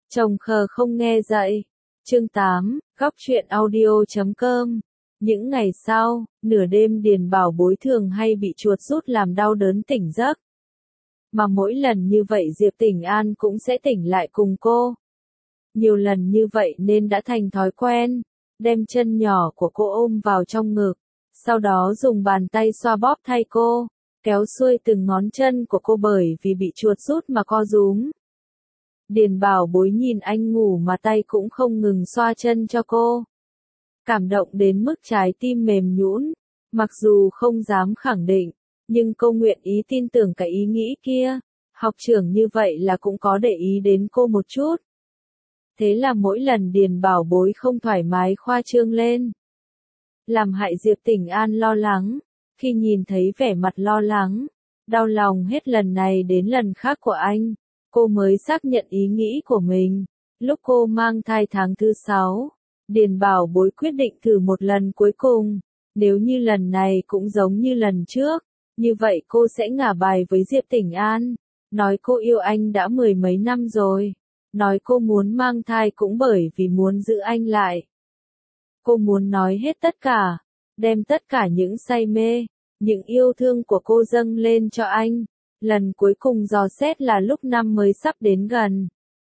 Chồng khờ không nghe dạy. Chương 8, góc truyện audio.com. Những ngày sau, nửa đêm Điền Bảo Bối thường hay bị chuột rút làm đau đớn tỉnh giấc. Mà mỗi lần như vậy Diệp Tỉnh An cũng sẽ tỉnh lại cùng cô. Nhiều lần như vậy nên đã thành thói quen, đem chân nhỏ của cô ôm vào trong ngực, sau đó dùng bàn tay xoa bóp thay cô, kéo xuôi từng ngón chân của cô bởi vì bị chuột rút mà co rúm. Điền Bảo Bối nhìn anh ngủ mà tay cũng không ngừng xoa chân cho cô. Cảm động đến mức trái tim mềm nhũn, mặc dù không dám khẳng định, nhưng cô nguyện ý tin tưởng cái ý nghĩ kia, học trưởng như vậy là cũng có để ý đến cô một chút. Thế là mỗi lần Điền Bảo Bối không thoải mái khoa trương lên, làm hại Diệp Tỉnh An lo lắng, khi nhìn thấy vẻ mặt lo lắng, đau lòng hết lần này đến lần khác của anh, cô mới xác nhận ý nghĩ của mình. Lúc cô mang thai tháng thứ 6, Điền Bảo Bối quyết định thử một lần cuối cùng, nếu như lần này cũng giống như lần trước, như vậy cô sẽ ngả bài với Diệp Tỉnh An, nói cô yêu anh đã mười mấy năm rồi, nói cô muốn mang thai cũng bởi vì muốn giữ anh lại. Cô muốn nói hết tất cả, đem tất cả những say mê, những yêu thương của cô dâng lên cho anh. Lần cuối cùng dò xét là lúc năm mới sắp đến gần.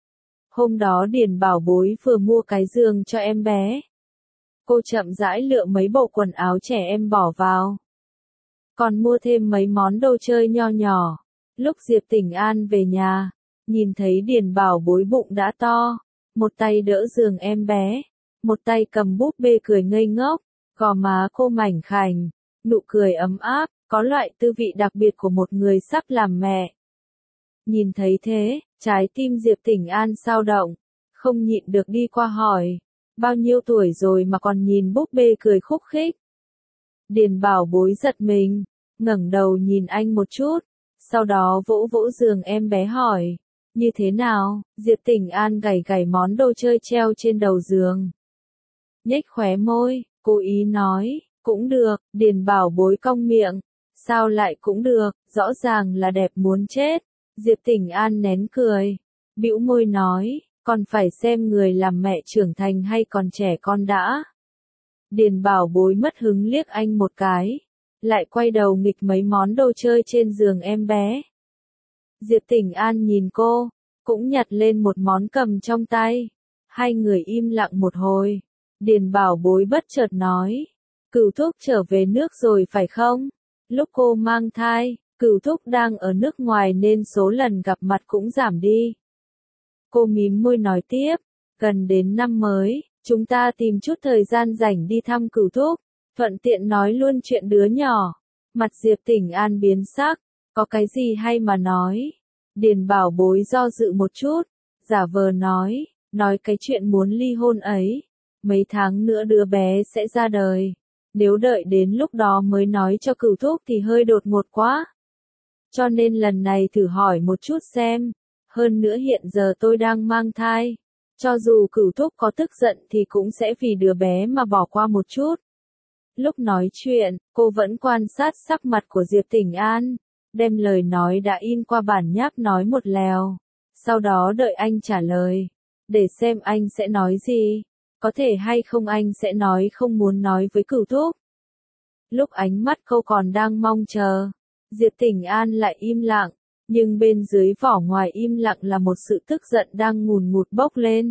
Hôm đó Điền Bảo Bối vừa mua cái giường cho em bé. Cô chậm rãi lựa mấy bộ quần áo trẻ em bỏ vào. Còn mua thêm mấy món đồ chơi nho nhỏ. Lúc Diệp Tỉnh An về nhà, nhìn thấy Điền Bảo Bối bụng đã to, một tay đỡ giường em bé, một tay cầm búp bê cười ngây ngốc, gò má cô mảnh khảnh, nụ cười ấm áp, có loại tư vị đặc biệt của một người sắp làm mẹ. Nhìn thấy thế, trái tim Diệp Tỉnh An xao động, không nhịn được đi qua hỏi, bao nhiêu tuổi rồi mà còn nhìn búp bê cười khúc khích. Điền Bảo Bối giật mình, ngẩng đầu nhìn anh một chút, sau đó vỗ vỗ giường em bé hỏi, như thế nào? Diệp Tỉnh An gảy gảy món đồ chơi treo trên đầu giường. Nhếch khóe môi, cố ý nói, cũng được. Điền Bảo Bối cong miệng, sao lại cũng được, rõ ràng là đẹp muốn chết. Diệp Tỉnh An nén cười, bĩu môi nói, còn phải xem người làm mẹ trưởng thành hay còn trẻ con đã. Điền Bảo Bối mất hứng liếc anh một cái, lại quay đầu nghịch mấy món đồ chơi trên giường em bé. Diệp Tỉnh An nhìn cô, cũng nhặt lên một món cầm trong tay. Hai người im lặng một hồi. Điền Bảo Bối bất chợt nói, Cửu Thúc trở về nước rồi phải không? Lúc cô mang thai, Cửu Thúc đang ở nước ngoài nên số lần gặp mặt cũng giảm đi. Cô mím môi nói tiếp, gần đến năm mới, chúng ta tìm chút thời gian rảnh đi thăm Cửu Thúc, thuận tiện nói luôn chuyện đứa nhỏ. Mặt Diệp Tỉnh An biến sắc, có cái gì hay mà nói? Điền Bảo Bối do dự một chút, giả vờ nói cái chuyện muốn ly hôn ấy. Mấy tháng nữa đứa bé sẽ ra đời. Nếu đợi đến lúc đó mới nói cho Cửu Thúc thì hơi đột ngột quá. Cho nên lần này thử hỏi một chút xem. Hơn nữa hiện giờ tôi đang mang thai. Cho dù Cửu Thúc có tức giận thì cũng sẽ vì đứa bé mà bỏ qua một chút. Lúc nói chuyện, cô vẫn quan sát sắc mặt của Diệp Tỉnh An, đem lời nói đã in qua bản nháp nói một lèo. Sau đó đợi anh trả lời, để xem anh sẽ nói gì. Có thể hay không anh sẽ nói không muốn nói với Cửu Thúc. Lúc ánh mắt cô còn đang mong chờ, Diệp Tỉnh An lại im lặng, nhưng bên dưới vỏ ngoài im lặng là một sự tức giận đang ngùn ngụt bốc lên.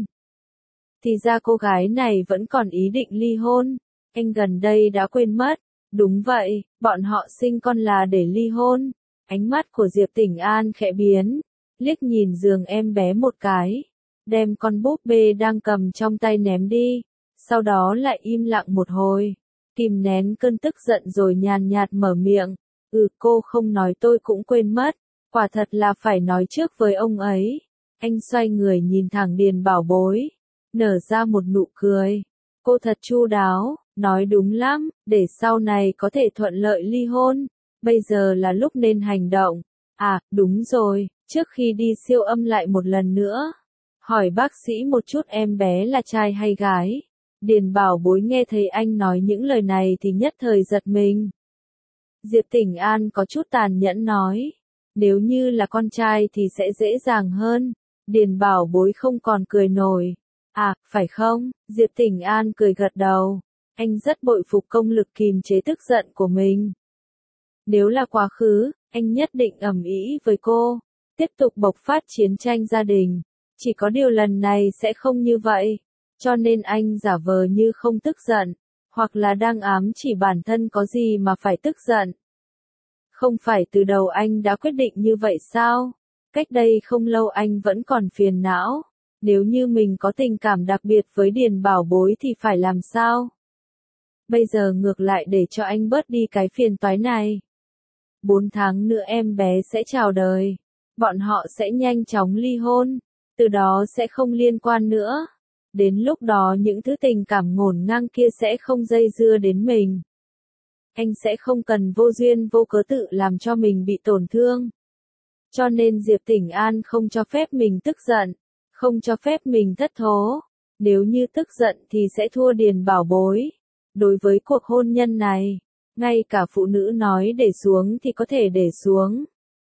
Thì ra cô gái này vẫn còn ý định ly hôn, anh gần đây đã quên mất. Đúng vậy, bọn họ sinh con là để ly hôn. Ánh mắt của Diệp Tỉnh An khẽ biến, liếc nhìn giường em bé một cái, đem con búp bê đang cầm trong tay ném đi, sau đó lại im lặng một hồi, kìm nén cơn tức giận rồi nhàn nhạt mở miệng, cô không nói tôi cũng quên mất, quả thật là phải nói trước với ông ấy. Anh xoay người nhìn thẳng Điền Bảo Bối, nở ra một nụ cười, cô thật chu đáo, nói đúng lắm, để sau này có thể thuận lợi ly hôn, bây giờ là lúc nên hành động. À, đúng rồi, trước khi đi siêu âm lại một lần nữa. Hỏi bác sĩ một chút em bé là trai hay gái. Điền Bảo Bối nghe thấy anh nói những lời này thì nhất thời giật mình. Diệp Tỉnh An có chút tàn nhẫn nói, nếu như là con trai thì sẽ dễ dàng hơn, Điền Bảo Bối không còn cười nổi. À, phải không? Diệp Tỉnh An cười gật đầu. Anh rất bội phục công lực kìm chế tức giận của mình. Nếu là quá khứ, anh nhất định ầm ĩ với cô, tiếp tục bộc phát chiến tranh gia đình. Chỉ có điều lần này sẽ không như vậy, cho nên anh giả vờ như không tức giận, hoặc là đang ám chỉ bản thân có gì mà phải tức giận. Không phải từ đầu anh đã quyết định như vậy sao? Cách đây không lâu anh vẫn còn phiền não, nếu như mình có tình cảm đặc biệt với Điền Bảo Bối thì phải làm sao? Bây giờ ngược lại để cho anh bớt đi cái phiền toái này. 4 tháng nữa em bé sẽ chào đời, bọn họ sẽ nhanh chóng ly hôn, từ đó sẽ không liên quan nữa. Đến lúc đó những thứ tình cảm ngổn ngang kia sẽ không dây dưa đến mình. Anh sẽ không cần vô duyên vô cớ tự làm cho mình bị tổn thương. Cho nên Diệp Tỉnh An không cho phép mình tức giận, không cho phép mình thất thố. Nếu như tức giận thì sẽ thua Điền Bảo Bối. Đối với cuộc hôn nhân này, ngay cả phụ nữ nói để xuống thì có thể để xuống.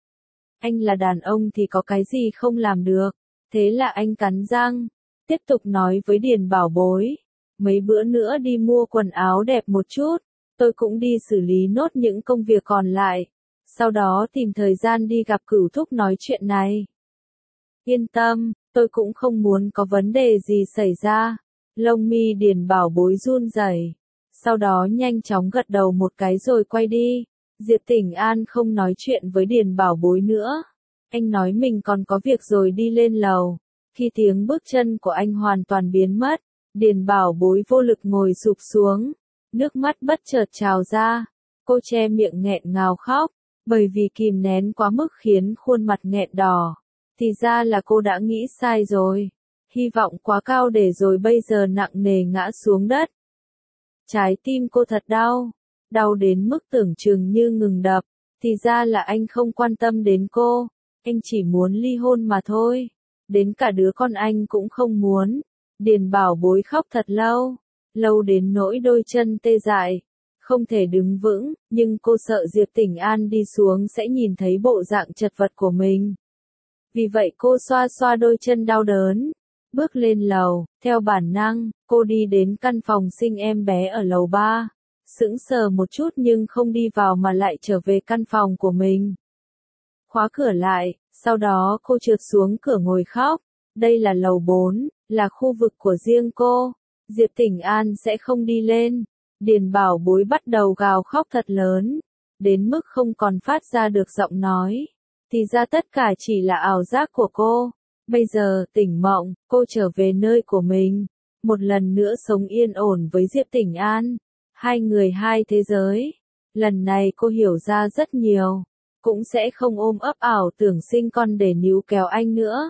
Anh là đàn ông thì có cái gì không làm được. Thế là anh cắn răng, tiếp tục nói với Điền Bảo Bối. Mấy bữa nữa đi mua quần áo đẹp một chút, tôi cũng đi xử lý nốt những công việc còn lại. Sau đó tìm thời gian đi gặp Cửu Thúc nói chuyện này. Yên tâm, tôi cũng không muốn có vấn đề gì xảy ra. Lông mi Điền Bảo Bối run rẩy. Sau đó nhanh chóng gật đầu một cái rồi quay đi. Diệp Tỉnh An không nói chuyện với Điền Bảo Bối nữa. Anh nói mình còn có việc rồi đi lên lầu. Khi tiếng bước chân của anh hoàn toàn biến mất, Điền Bảo Bối vô lực ngồi sụp xuống. Nước mắt bất chợt trào ra. Cô che miệng nghẹn ngào khóc, bởi vì kìm nén quá mức khiến khuôn mặt nghẹn đỏ. Thì ra là cô đã nghĩ sai rồi. Hy vọng quá cao để rồi bây giờ nặng nề ngã xuống đất. Trái tim cô thật đau, đau đến mức tưởng chừng như ngừng đập. Thì ra là anh không quan tâm đến cô, anh chỉ muốn ly hôn mà thôi. Đến cả đứa con anh cũng không muốn. Điền Bảo Bối khóc thật lâu, lâu đến nỗi đôi chân tê dại, không thể đứng vững, nhưng cô sợ Diệp Tỉnh An đi xuống sẽ nhìn thấy bộ dạng chật vật của mình. Vì vậy cô xoa xoa đôi chân đau đớn, bước lên lầu, theo bản năng, cô đi đến căn phòng sinh em bé ở lầu 3, sững sờ một chút nhưng không đi vào mà lại trở về căn phòng của mình. Khóa cửa lại, sau đó cô trượt xuống cửa ngồi khóc. Đây là lầu 4, là khu vực của riêng cô. Diệp Tỉnh An sẽ không đi lên. Điền Bảo Bối bắt đầu gào khóc thật lớn, đến mức không còn phát ra được giọng nói. Thì ra tất cả chỉ là ảo giác của cô. Bây giờ, tỉnh mộng, cô trở về nơi của mình. Một lần nữa sống yên ổn với Diệp Tỉnh An. Hai người hai thế giới. Lần này cô hiểu ra rất nhiều. Cũng sẽ không ôm ấp ảo tưởng sinh con để níu kéo anh nữa.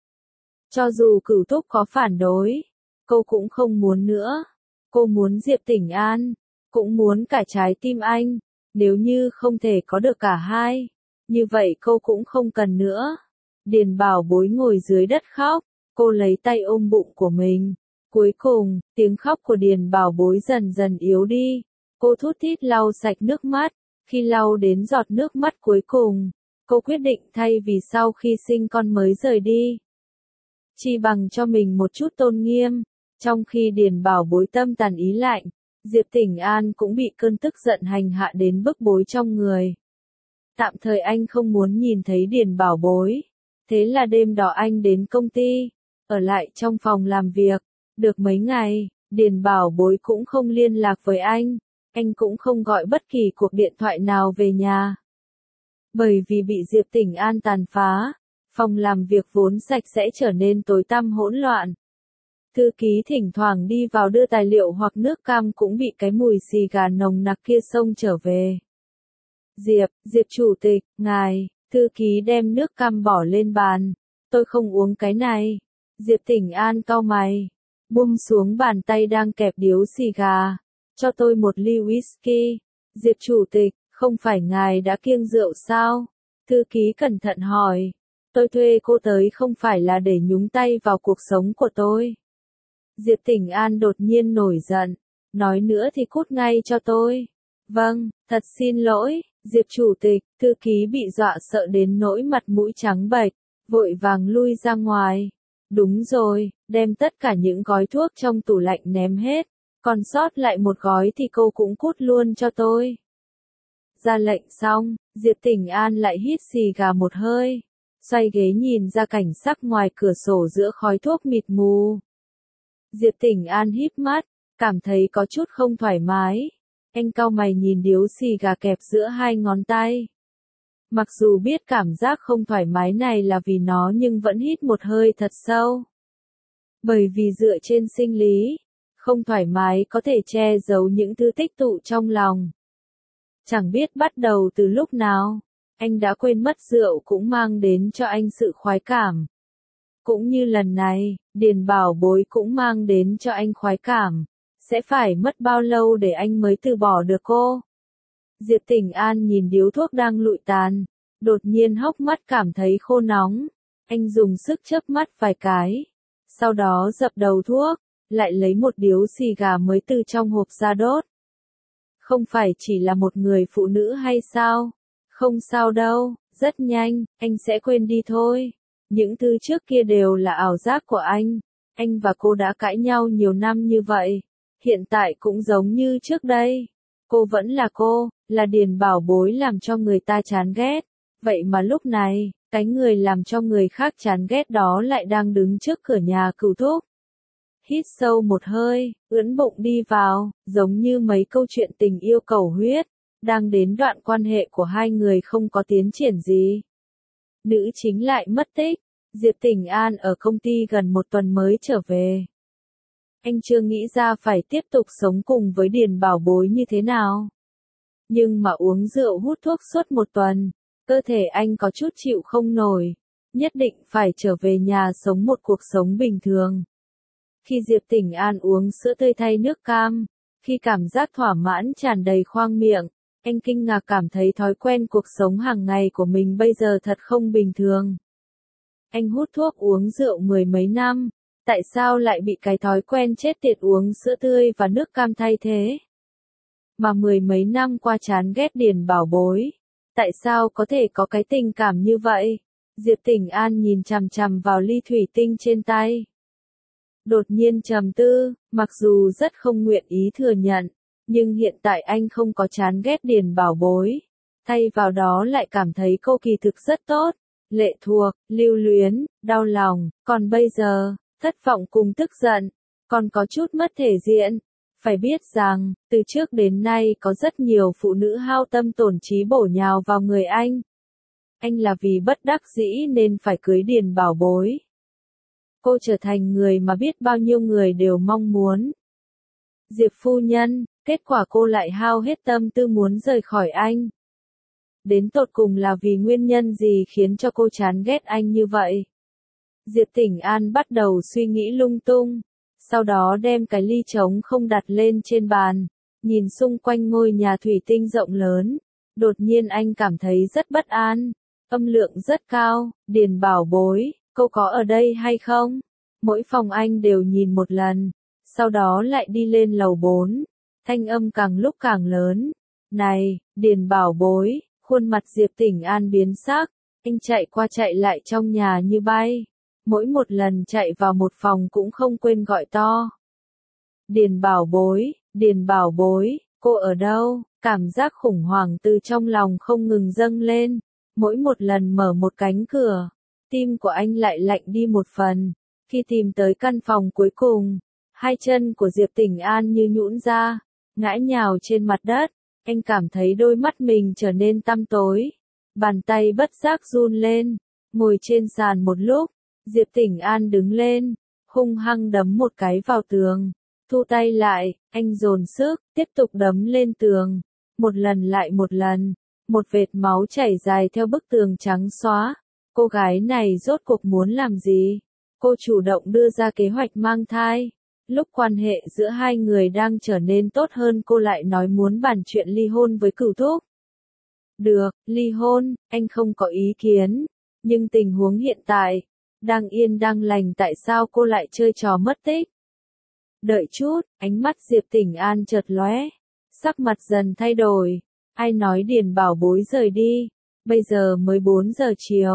Cho dù Cửu Thúc có phản đối, cô cũng không muốn nữa. Cô muốn Diệp Tỉnh An, cũng muốn cả trái tim anh. Nếu như không thể có được cả hai, như vậy cô cũng không cần nữa. Điền Bảo Bối ngồi dưới đất khóc, cô lấy tay ôm bụng của mình. Cuối cùng, tiếng khóc của Điền Bảo Bối dần dần yếu đi. Cô thút thít lau sạch nước mắt. Khi lau đến giọt nước mắt cuối cùng, cô quyết định thay vì sau khi sinh con mới rời đi, chi bằng cho mình một chút tôn nghiêm. Trong khi Điền Bảo Bối tâm tàn ý lạnh, Diệp Tỉnh An cũng bị cơn tức giận hành hạ đến bức bối trong người. Tạm thời anh không muốn nhìn thấy Điền Bảo Bối. Thế là đêm đó anh đến công ty, ở lại trong phòng làm việc. Được mấy ngày, Điền Bảo Bối cũng không liên lạc với anh. Anh cũng không gọi bất kỳ cuộc điện thoại nào về nhà. Bởi vì bị Diệp Tỉnh An tàn phá, phòng làm việc vốn sạch sẽ trở nên tối tăm hỗn loạn. Thư ký thỉnh thoảng đi vào đưa tài liệu hoặc nước cam cũng bị cái mùi xì gà nồng nặc kia xông trở về. Diệp chủ tịch, ngài, thư ký đem nước cam bỏ lên bàn. Tôi không uống cái này. Diệp Tỉnh An cau mày, buông xuống bàn tay đang kẹp điếu xì gà. Cho tôi một ly whisky. Diệp chủ tịch, không phải ngài đã kiêng rượu sao? Thư ký cẩn thận hỏi. Tôi thuê cô tới không phải là để nhúng tay vào cuộc sống của tôi. Diệp Tỉnh An đột nhiên nổi giận. Nói nữa thì cút ngay cho tôi. Vâng, thật xin lỗi, Diệp chủ tịch. Thư ký bị dọa sợ đến nỗi mặt mũi trắng bệch. vội vàng lui ra ngoài. Đúng rồi, đem tất cả những gói thuốc trong tủ lạnh ném hết, còn sót lại một gói thì cô cũng cút luôn cho tôi. Ra lệnh xong, Diệp Tỉnh An lại hít xì gà một hơi, xoay ghế nhìn ra cảnh sắc ngoài cửa sổ giữa khói thuốc mịt mù. Diệp Tỉnh An híp mắt, cảm thấy có chút không thoải mái. Anh cau mày nhìn điếu xì gà kẹp giữa hai ngón tay. Mặc dù biết cảm giác không thoải mái này là vì nó nhưng vẫn hít một hơi thật sâu. Bởi vì dựa trên sinh lý, không thoải mái có thể che giấu những thứ tích tụ trong lòng. Chẳng biết bắt đầu từ lúc nào, anh đã quên mất rượu cũng mang đến cho anh sự khoái cảm. Cũng như lần này, Điền Bảo Bối cũng mang đến cho anh khoái cảm. Sẽ phải mất bao lâu để anh mới từ bỏ được cô? Diệp Tỉnh An nhìn điếu thuốc đang lụi tàn, đột nhiên hốc mắt cảm thấy khô nóng. Anh dùng sức chớp mắt vài cái, sau đó dập đầu thuốc, lại lấy một điếu xì gà mới từ trong hộp ra đốt. Không phải chỉ là một người phụ nữ hay sao? Không sao đâu, rất nhanh, anh sẽ quên đi thôi. Những thứ trước kia đều là ảo giác của anh. Anh và cô đã cãi nhau nhiều năm như vậy. Hiện tại cũng giống như trước đây. Cô vẫn là cô, là Điền Bảo Bối làm cho người ta chán ghét. Vậy mà lúc này, cái người làm cho người khác chán ghét đó lại đang đứng trước cửa nhà Cửu Thúc. Hít sâu một hơi, ưỡn bụng đi vào, giống như mấy câu chuyện tình yêu cầu huyết, đang đến đoạn quan hệ của hai người không có tiến triển gì. Nữ chính lại mất tích, Diệp Tỉnh An ở công ty gần một tuần mới trở về. Anh chưa nghĩ ra phải tiếp tục sống cùng với Điền Bảo Bối như thế nào. Nhưng mà uống rượu hút thuốc suốt một tuần, cơ thể anh có chút chịu không nổi, nhất định phải trở về nhà sống một cuộc sống bình thường. Khi Diệp Tỉnh An uống sữa tươi thay nước cam, khi cảm giác thỏa mãn tràn đầy khoang miệng, anh kinh ngạc cảm thấy thói quen cuộc sống hàng ngày của mình bây giờ thật không bình thường. Anh hút thuốc uống rượu mười mấy năm, tại sao lại bị cái thói quen chết tiệt uống sữa tươi và nước cam thay thế? Mà mười mấy năm qua chán ghét Điền Bảo Bối, tại sao có thể có cái tình cảm như vậy? Diệp Tỉnh An nhìn chằm chằm vào ly thủy tinh trên tay. Đột nhiên trầm tư, mặc dù rất không nguyện ý thừa nhận, nhưng hiện tại anh không có chán ghét Điền Bảo Bối. Thay vào đó lại cảm thấy cô kỳ thực rất tốt, lệ thuộc, lưu luyến, đau lòng, còn bây giờ, thất vọng cùng tức giận, còn có chút mất thể diện. Phải biết rằng, từ trước đến nay có rất nhiều phụ nữ hao tâm tổn trí bổ nhào vào người anh. Anh là vì bất đắc dĩ nên phải cưới Điền Bảo Bối. Cô trở thành người mà biết bao nhiêu người đều mong muốn. Diệp phu nhân, kết quả cô lại hao hết tâm tư muốn rời khỏi anh. Đến tột cùng là vì nguyên nhân gì khiến cho cô chán ghét anh như vậy? Diệp Tỉnh An bắt đầu suy nghĩ lung tung, sau đó đem cái ly trống không đặt lên trên bàn, nhìn xung quanh ngôi nhà thủy tinh rộng lớn. Đột nhiên anh cảm thấy rất bất an, âm lượng rất cao. Điền Bảo Bối, cô có ở đây hay không? Mỗi phòng anh đều nhìn một lần, sau đó lại đi lên lầu 4, thanh âm càng lúc càng lớn. Này, Điền Bảo Bối, khuôn mặt Diệp Tỉnh An biến sắc, anh chạy qua chạy lại trong nhà như bay. Mỗi một lần chạy vào một phòng cũng không quên gọi to. Điền Bảo Bối, Điền Bảo Bối, cô ở đâu? Cảm giác khủng hoảng từ trong lòng không ngừng dâng lên. Mỗi một lần mở một cánh cửa, tim của anh lại lạnh đi một phần. Khi tìm tới căn phòng cuối cùng, hai chân của Diệp Tỉnh An như nhũn ra, ngã nhào trên mặt đất. Anh cảm thấy đôi mắt mình trở nên tăm tối. Bàn tay bất giác run lên, ngồi trên sàn một lúc. Diệp Tỉnh An đứng lên, hung hăng đấm một cái vào tường, thu tay lại, anh dồn sức, tiếp tục đấm lên tường, một lần lại một lần, một vệt máu chảy dài theo bức tường trắng xóa. Cô gái này rốt cuộc muốn làm gì? Cô chủ động đưa ra kế hoạch mang thai. Lúc quan hệ giữa hai người đang trở nên tốt hơn cô lại nói muốn bàn chuyện ly hôn với Cửu Thúc. Được, ly hôn, anh không có ý kiến, nhưng tình huống hiện tại, đang yên đang lành tại sao cô lại chơi trò mất tích? Đợi chút, ánh mắt Diệp Tỉnh An chợt lóe, sắc mặt dần thay đổi. Ai nói Điền Bảo Bối rời đi? Bây giờ mới 4 giờ chiều,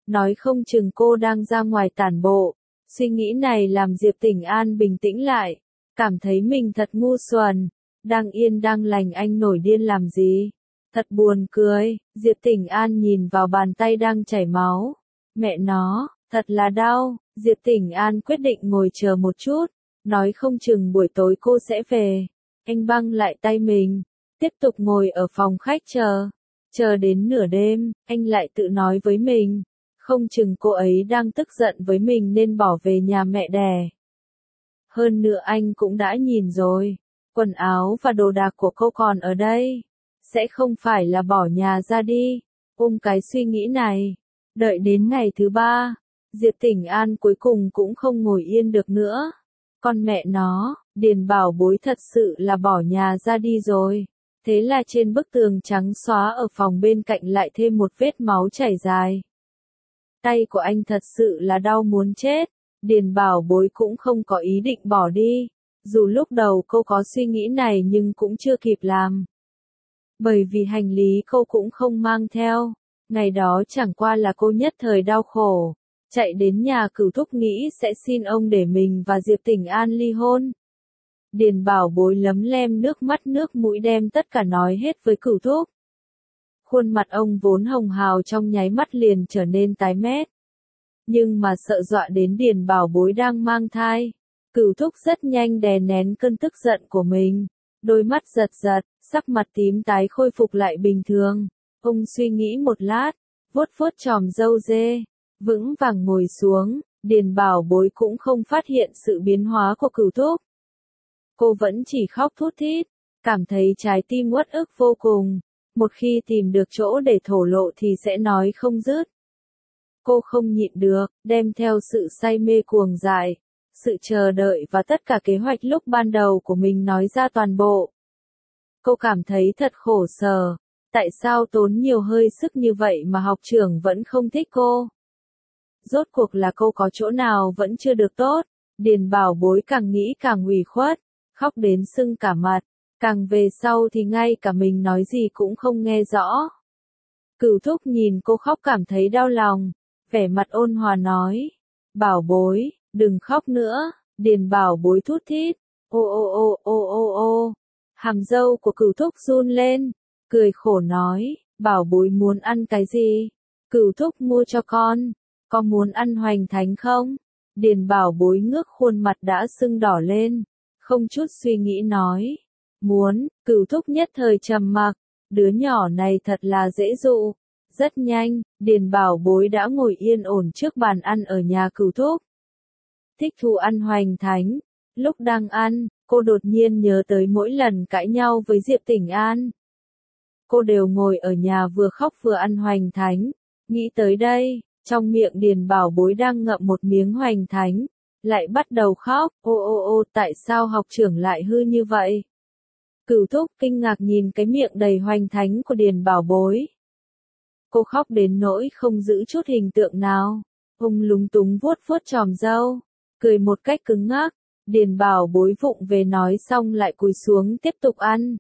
nói không chừng cô đang ra ngoài tản bộ. Suy nghĩ này làm Diệp Tỉnh An bình tĩnh lại, cảm thấy mình thật ngu xuẩn, đang yên đang lành anh nổi điên làm gì? Thật buồn cười, Diệp Tỉnh An nhìn vào bàn tay đang chảy máu. Mẹ nó, thật là đau, Diệp Tỉnh An quyết định ngồi chờ một chút, nói không chừng buổi tối cô sẽ về. Anh băng lại tay mình, tiếp tục ngồi ở phòng khách chờ đến nửa đêm, anh lại tự nói với mình, không chừng cô ấy đang tức giận với mình nên bỏ về nhà mẹ đẻ. Hơn nữa anh cũng đã nhìn rồi, quần áo và đồ đạc của cô còn ở đây, sẽ không phải là bỏ nhà ra đi. Cái suy nghĩ này, đợi đến ngày thứ 3, Diệp Tỉnh An cuối cùng cũng không ngồi yên được nữa. Con mẹ nó, Điền Bảo Bối thật sự là bỏ nhà ra đi rồi. Thế là trên bức tường trắng xóa ở phòng bên cạnh lại thêm một vết máu chảy dài. Tay của anh thật sự là đau muốn chết. Điền Bảo Bối cũng không có ý định bỏ đi. Dù lúc đầu cô có suy nghĩ này nhưng cũng chưa kịp làm. Bởi vì hành lý cô cũng không mang theo. Ngày đó chẳng qua là cô nhất thời đau khổ. Chạy đến nhà Cửu Thúc nghĩ sẽ xin ông để mình và Diệp Tỉnh An ly hôn. Điền Bảo Bối lấm lem nước mắt nước mũi đem tất cả nói hết với Cửu Thúc. Khuôn mặt ông vốn hồng hào trong nháy mắt liền trở nên tái mét. Nhưng mà sợ dọa đến Điền Bảo Bối đang mang thai. Cửu Thúc rất nhanh đè nén cơn tức giận của mình. Đôi mắt giật giật, sắc mặt tím tái khôi phục lại bình thường. Ông suy nghĩ một lát, vuốt vuốt chòm râu dê, vững vàng ngồi xuống. Điền Bảo Bối cũng không phát hiện sự biến hóa của Cửu Thúc. Cô vẫn chỉ khóc thút thít, cảm thấy trái tim uất ức vô cùng. Một khi tìm được chỗ để thổ lộ thì sẽ nói không dứt. Cô không nhịn được, đem theo sự say mê cuồng dại, sự chờ đợi và tất cả kế hoạch lúc ban đầu của mình nói ra toàn bộ. Cô cảm thấy thật khổ sở, tại sao tốn nhiều hơi sức như vậy mà học trưởng vẫn không thích cô? Rốt cuộc là cô có chỗ nào vẫn chưa được tốt? Điền Bảo Bối càng nghĩ càng ủy khuất, khóc đến sưng cả mặt, càng về sau thì ngay cả mình nói gì cũng không nghe rõ. Cửu Thúc nhìn cô khóc cảm thấy đau lòng, vẻ mặt ôn hòa nói, Bảo Bối, đừng khóc nữa. Điền Bảo Bối thút thít, ô, hàm râu của Cửu Thúc run lên, cười khổ nói, Bảo Bối muốn ăn cái gì? Cửu Thúc mua cho con, có muốn ăn hoành thánh không? Điền Bảo Bối ngước khuôn mặt đã sưng đỏ lên, không chút suy nghĩ nói, muốn. Cửu Thúc nhất thời trầm mặc, đứa nhỏ này thật là dễ dụ. Rất nhanh, Điền Bảo Bối đã ngồi yên ổn trước bàn ăn ở nhà Cửu Thúc. Thích thú ăn hoành thánh. Lúc đang ăn, cô đột nhiên nhớ tới mỗi lần cãi nhau với Diệp Tỉnh An. Cô đều ngồi ở nhà vừa khóc vừa ăn hoành thánh. Nghĩ tới đây, trong miệng Điền Bảo Bối đang ngậm một miếng hoành thánh, lại bắt đầu khóc, ô, tại sao học trưởng lại hư như vậy? Cửu Thúc kinh ngạc nhìn cái miệng đầy hoành thánh của Điền Bảo Bối. Cô khóc đến nỗi không giữ chút hình tượng nào. Ông lúng túng vuốt vuốt chòm râu, cười một cách cứng ngắc. Điền Bảo Bối vụng về nói xong lại cúi xuống tiếp tục ăn.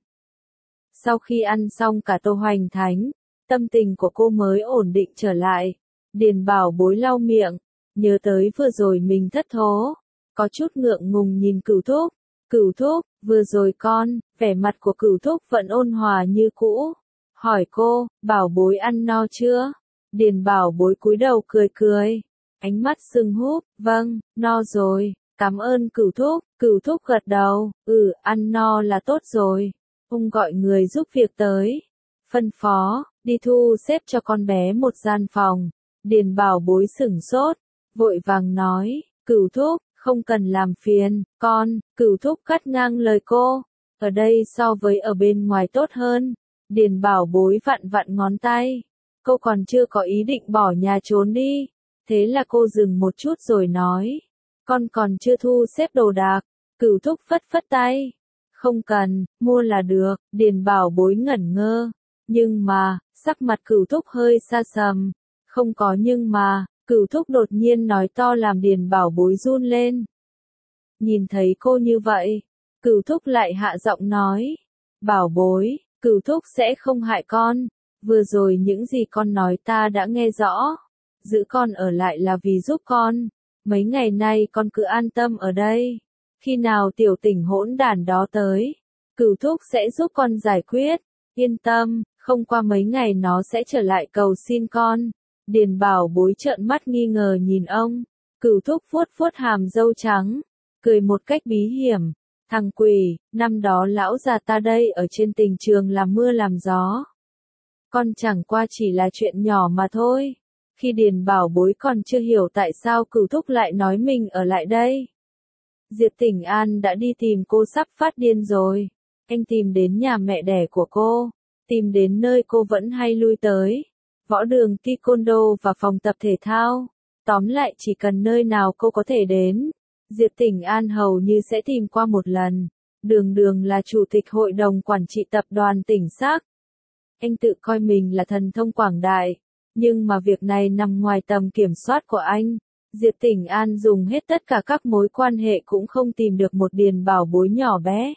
Sau khi ăn xong cả tô hoành thánh, tâm tình của cô mới ổn định trở lại. Điền Bảo Bối lau miệng, nhớ tới vừa rồi mình thất thố, có chút ngượng ngùng nhìn Cửu Thúc. Cửu Thúc, vừa rồi con, vẻ mặt của Cửu Thúc vẫn ôn hòa như cũ. Hỏi cô, Bảo Bối ăn no chưa? Điền Bảo Bối cúi đầu cười cười, ánh mắt sưng húp, vâng, no rồi, cảm ơn Cửu Thúc. Cửu Thúc gật đầu, ăn no là tốt rồi. Ông gọi người giúp việc tới, phân phó, đi thu xếp cho con bé một gian phòng. Điền Bảo Bối sửng sốt, vội vàng nói, Cửu Thúc, không cần làm phiền, con. Cửu Thúc cắt ngang lời cô, ở đây so với ở bên ngoài tốt hơn. Điền Bảo Bối vặn vặn ngón tay, cô còn chưa có ý định bỏ nhà trốn đi. Thế là cô dừng một chút rồi nói, con còn chưa thu xếp đồ đạc. Cửu Thúc phất phất tay, không cần, mua là được. Điền Bảo Bối ngẩn ngơ, nhưng mà, sắc mặt Cửu Thúc hơi xa sầm, không có nhưng mà. Cửu Thúc đột nhiên nói to làm Điền Bảo Bối run lên. Nhìn thấy cô như vậy, Cửu Thúc lại hạ giọng nói, Bảo Bối, Cửu Thúc sẽ không hại con, vừa rồi những gì con nói ta đã nghe rõ. giữ con ở lại là vì giúp con. Mấy ngày nay con cứ an tâm ở đây. Khi nào tiểu tỉnh hỗn đản đó tới, Cửu thúc sẽ giúp con giải quyết. Yên tâm, không qua mấy ngày nó sẽ trở lại cầu xin con. Điền Bảo Bối trợn mắt nghi ngờ nhìn ông. Cửu thúc vuốt vuốt hàm râu trắng, cười một cách bí hiểm. Thằng quỷ, năm đó lão già ta đây ở trên tình trường làm mưa làm gió. Con chẳng qua chỉ là chuyện nhỏ mà thôi. Khi Điền Bảo Bối còn chưa hiểu tại sao Cửu thúc lại nói mình ở lại đây. Diệp Tỉnh An đã đi tìm cô sắp phát điên rồi. Anh tìm đến nhà mẹ đẻ của cô, tìm đến nơi cô vẫn hay lui tới. Võ đường taekwondo và phòng tập thể thao. Tóm lại chỉ cần nơi nào cô có thể đến, Diệp Tỉnh An hầu như sẽ tìm qua một lần. Đường Đường là chủ tịch hội đồng quản trị tập đoàn Tỉnh Sắc. Anh tự coi mình là thần thông quảng đại, nhưng mà việc này nằm ngoài tầm kiểm soát của anh. Diệp Tỉnh An dùng hết tất cả các mối quan hệ cũng không tìm được một Điền Bảo Bối nhỏ bé.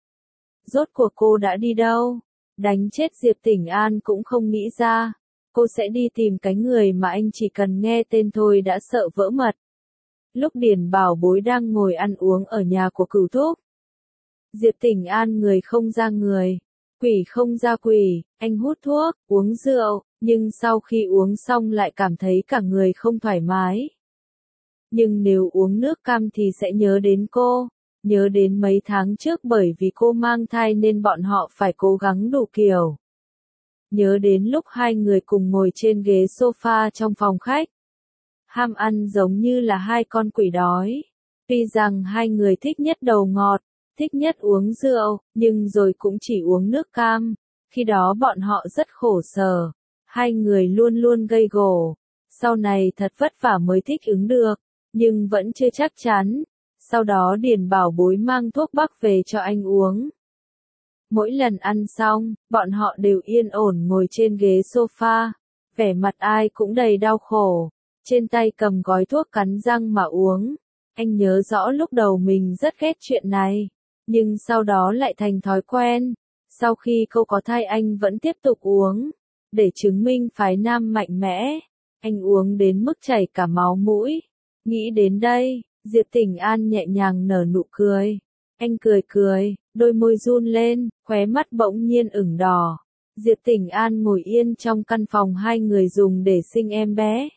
Rốt cuộc cô đã đi đâu? Đánh chết Diệp Tỉnh An cũng không nghĩ ra. Cô sẽ đi tìm cái người mà anh chỉ cần nghe tên thôi đã sợ vỡ mật. Lúc Điền Bảo Bối đang ngồi ăn uống ở nhà của Cửu thúc, Diệp Tỉnh An người không ra người, quỷ không ra quỷ, anh hút thuốc, uống rượu, nhưng sau khi uống xong lại cảm thấy cả người không thoải mái. Nhưng nếu uống nước cam thì sẽ nhớ đến cô, nhớ đến mấy tháng trước bởi vì cô mang thai nên bọn họ phải cố gắng đủ kiểu. Nhớ đến lúc hai người cùng ngồi trên ghế sofa trong phòng khách. Ham ăn giống như là hai con quỷ đói. Tuy rằng hai người thích nhất đầu ngọt, thích nhất uống rượu, nhưng rồi cũng chỉ uống nước cam. Khi đó bọn họ rất khổ sở. Hai người luôn luôn gây gổ. Sau này thật vất vả mới thích ứng được, nhưng vẫn chưa chắc chắn. Sau đó Điền Bảo Bối mang thuốc bắc về cho anh uống. Mỗi lần ăn xong, bọn họ đều yên ổn ngồi trên ghế sofa, vẻ mặt ai cũng đầy đau khổ, trên tay cầm gói thuốc cắn răng mà uống. Anh nhớ rõ lúc đầu mình rất ghét chuyện này, nhưng sau đó lại thành thói quen. Sau khi cô có thai anh vẫn tiếp tục uống, để chứng minh phái nam mạnh mẽ. Anh uống đến mức chảy cả máu mũi. Nghĩ đến đây, Diệp Tỉnh An nhẹ nhàng nở nụ cười. Anh cười cười, đôi môi run lên, khóe mắt bỗng nhiên ửng đỏ. Diệp Tỉnh An ngồi yên trong căn phòng hai người dùng để sinh em bé.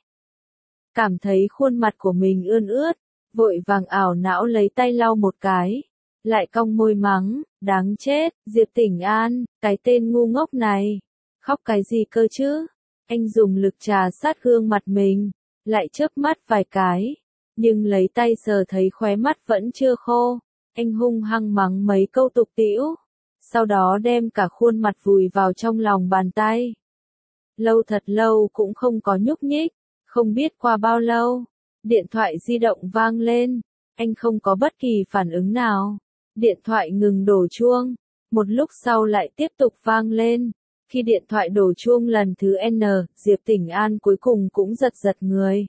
Cảm thấy khuôn mặt của mình ươn ướt, vội vàng ảo não lấy tay lau một cái. Lại cong môi mắng, đáng chết, Diệp Tỉnh An, cái tên ngu ngốc này. Khóc cái gì cơ chứ? Anh dùng lực trà sát gương mặt mình, lại chớp mắt vài cái. Nhưng lấy tay sờ thấy khóe mắt vẫn chưa khô. Anh hung hăng mắng mấy câu tục tĩu, sau đó đem cả khuôn mặt vùi vào trong lòng bàn tay. Lâu thật lâu cũng không có nhúc nhích, không biết qua bao lâu, điện thoại di động vang lên, anh không có bất kỳ phản ứng nào. Điện thoại ngừng đổ chuông, một lúc sau lại tiếp tục vang lên. Khi điện thoại đổ chuông lần thứ N, Diệp Tỉnh An cuối cùng cũng giật giật người.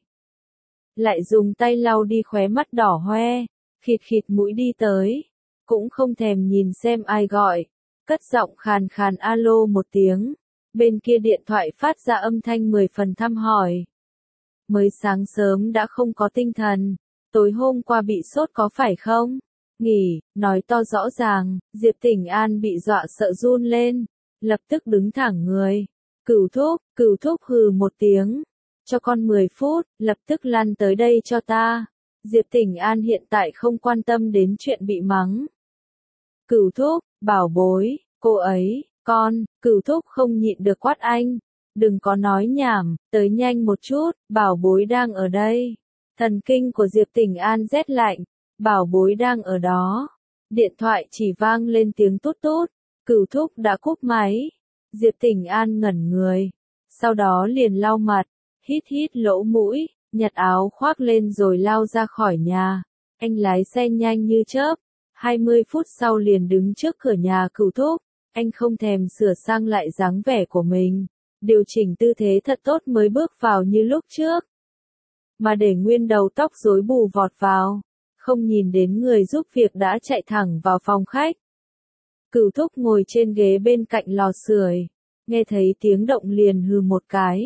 Lại dùng tay lau đi khóe mắt đỏ hoe. Khịt khịt mũi đi tới, cũng không thèm nhìn xem ai gọi, cất giọng khàn khàn alo một tiếng, bên kia điện thoại phát ra âm thanh 10 phần thăm hỏi. Mới sáng sớm đã không có tinh thần, tối hôm qua bị sốt có phải không? Nghỉ, nói to rõ ràng. Diệp Tỉnh An bị dọa sợ run lên, lập tức đứng thẳng người. Cửu thúc hừ một tiếng, cho con 10 phút, lập tức lăn tới đây cho ta. Diệp Tỉnh An hiện tại không quan tâm đến chuyện bị mắng. Cửu thúc, Bảo Bối, cô ấy, Cửu thúc không nhịn được quát anh. Đừng có nói nhảm, tới nhanh một chút, Bảo Bối đang ở đây. Thần kinh của Diệp Tỉnh An rét lạnh, Bảo Bối đang ở đó. Điện thoại chỉ vang lên tiếng tút tút, Cửu thúc đã cúp máy. Diệp Tỉnh An ngẩn người, sau đó liền lau mặt, hít hít lỗ mũi. Nhặt áo khoác lên rồi lao ra khỏi nhà. Anh lái xe nhanh như chớp. 20 phút sau liền đứng trước cửa nhà Cửu thúc. Anh không thèm sửa sang lại dáng vẻ của mình, điều chỉnh tư thế thật tốt mới bước vào như lúc trước. Mà để nguyên đầu tóc rối bù vọt vào, không nhìn đến người giúp việc đã chạy thẳng vào phòng khách. Cửu thúc ngồi trên ghế bên cạnh lò sưởi, nghe thấy tiếng động liền hừ một cái.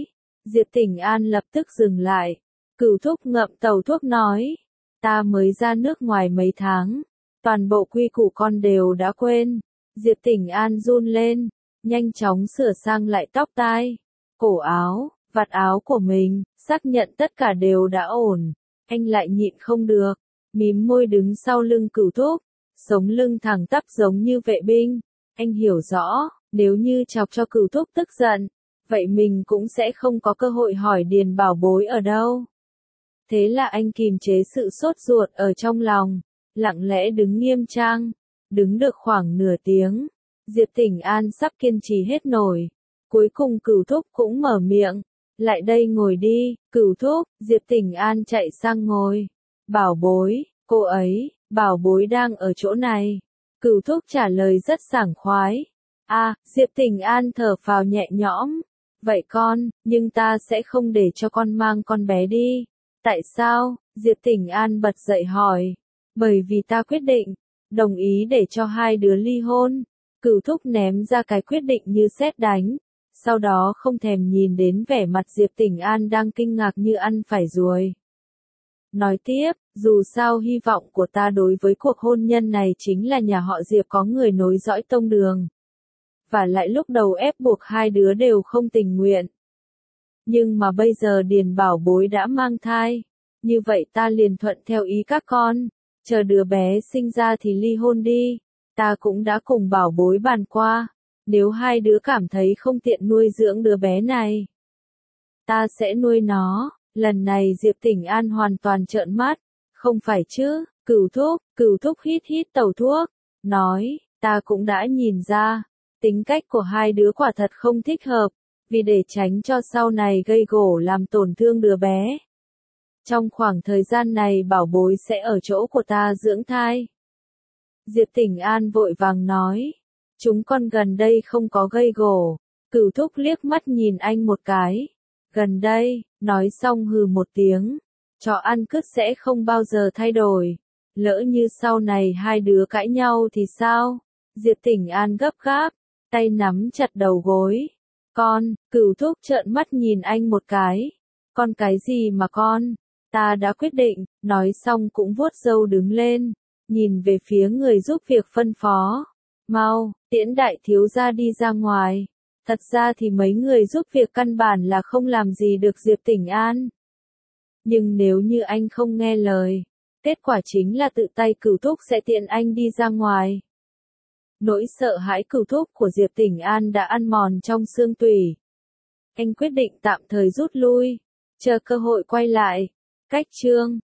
Diệp Tỉnh An lập tức dừng lại. Cửu thúc ngậm tàu thuốc nói. Ta mới ra nước ngoài mấy tháng. Toàn bộ quy củ con đều đã quên. Diệp Tỉnh An run lên. Nhanh chóng sửa sang lại tóc tai, cổ áo, vạt áo của mình, xác nhận tất cả đều đã ổn. Anh lại nhịn không được. Mím môi đứng sau lưng Cửu thúc. Sống lưng thẳng tắp giống như vệ binh. Anh hiểu rõ, nếu như chọc cho Cửu thúc tức giận, vậy mình cũng sẽ không có cơ hội hỏi Điền Bảo Bối ở đâu. Thế là anh kìm chế sự sốt ruột ở trong lòng, lặng lẽ đứng nghiêm trang, đứng được khoảng nửa tiếng. Diệp Tỉnh An sắp kiên trì hết nổi. Cuối cùng Cửu thúc cũng mở miệng. Lại đây ngồi đi, Cửu thúc. Diệp Tỉnh An chạy sang ngồi. Bảo Bối, cô ấy, Bảo Bối đang ở chỗ này. Cửu thúc trả lời rất sảng khoái. Diệp Tỉnh An thở phào nhẹ nhõm. Vậy con, nhưng ta sẽ không để cho con mang con bé đi. Tại sao? Diệp Tỉnh An bật dậy hỏi. Bởi vì ta quyết định, đồng ý để cho hai đứa ly hôn. Cửu thúc ném ra cái quyết định như sét đánh. Sau đó không thèm nhìn đến vẻ mặt Diệp Tỉnh An đang kinh ngạc như ăn phải ruồi. Nói tiếp, dù sao hy vọng của ta đối với cuộc hôn nhân này chính là nhà họ Diệp có người nối dõi tông đường. Và lại lúc đầu ép buộc hai đứa đều không tình nguyện. Nhưng mà bây giờ Điền Bảo Bối đã mang thai. Như vậy ta liền thuận theo ý các con. Chờ đứa bé sinh ra thì ly hôn đi. Ta cũng đã cùng Bảo Bối bàn qua. Nếu hai đứa cảm thấy không tiện nuôi dưỡng đứa bé này, ta sẽ nuôi nó. Lần này Diệp Tỉnh An hoàn toàn trợn mắt. Không phải chứ, Cửu thúc hít hít tẩu thuốc. Nói, ta cũng đã nhìn ra. Tính cách của hai đứa quả thật không thích hợp. Vì để tránh cho sau này gây gổ làm tổn thương đứa bé. Trong khoảng thời gian này Bảo Bối sẽ ở chỗ của ta dưỡng thai. Diệp Tỉnh An vội vàng nói. Chúng con gần đây không có gây gổ. Cửu thúc liếc mắt nhìn anh một cái. Gần đây, nói xong hừ một tiếng. Trò ăn cứt sẽ không bao giờ thay đổi. Lỡ như sau này hai đứa cãi nhau thì sao? Diệp Tỉnh An gấp gáp, tay nắm chặt đầu gối. Con, Cửu thúc trợn mắt nhìn anh một cái. Con cái gì mà con? Ta đã quyết định, nói xong cũng vuốt râu đứng lên. Nhìn về phía người giúp việc phân phó. Mau, tiễn đại thiếu gia đi ra ngoài. Thật ra thì mấy người giúp việc căn bản là không làm gì được Diệp Tỉnh An. Nhưng nếu như anh không nghe lời, kết quả chính là tự tay Cửu thúc sẽ tiện anh đi ra ngoài. Nỗi sợ hãi Cửu thúc của Diệp Tỉnh An đã ăn mòn trong xương tủy. Anh quyết định tạm thời rút lui, chờ cơ hội quay lại. Cách chương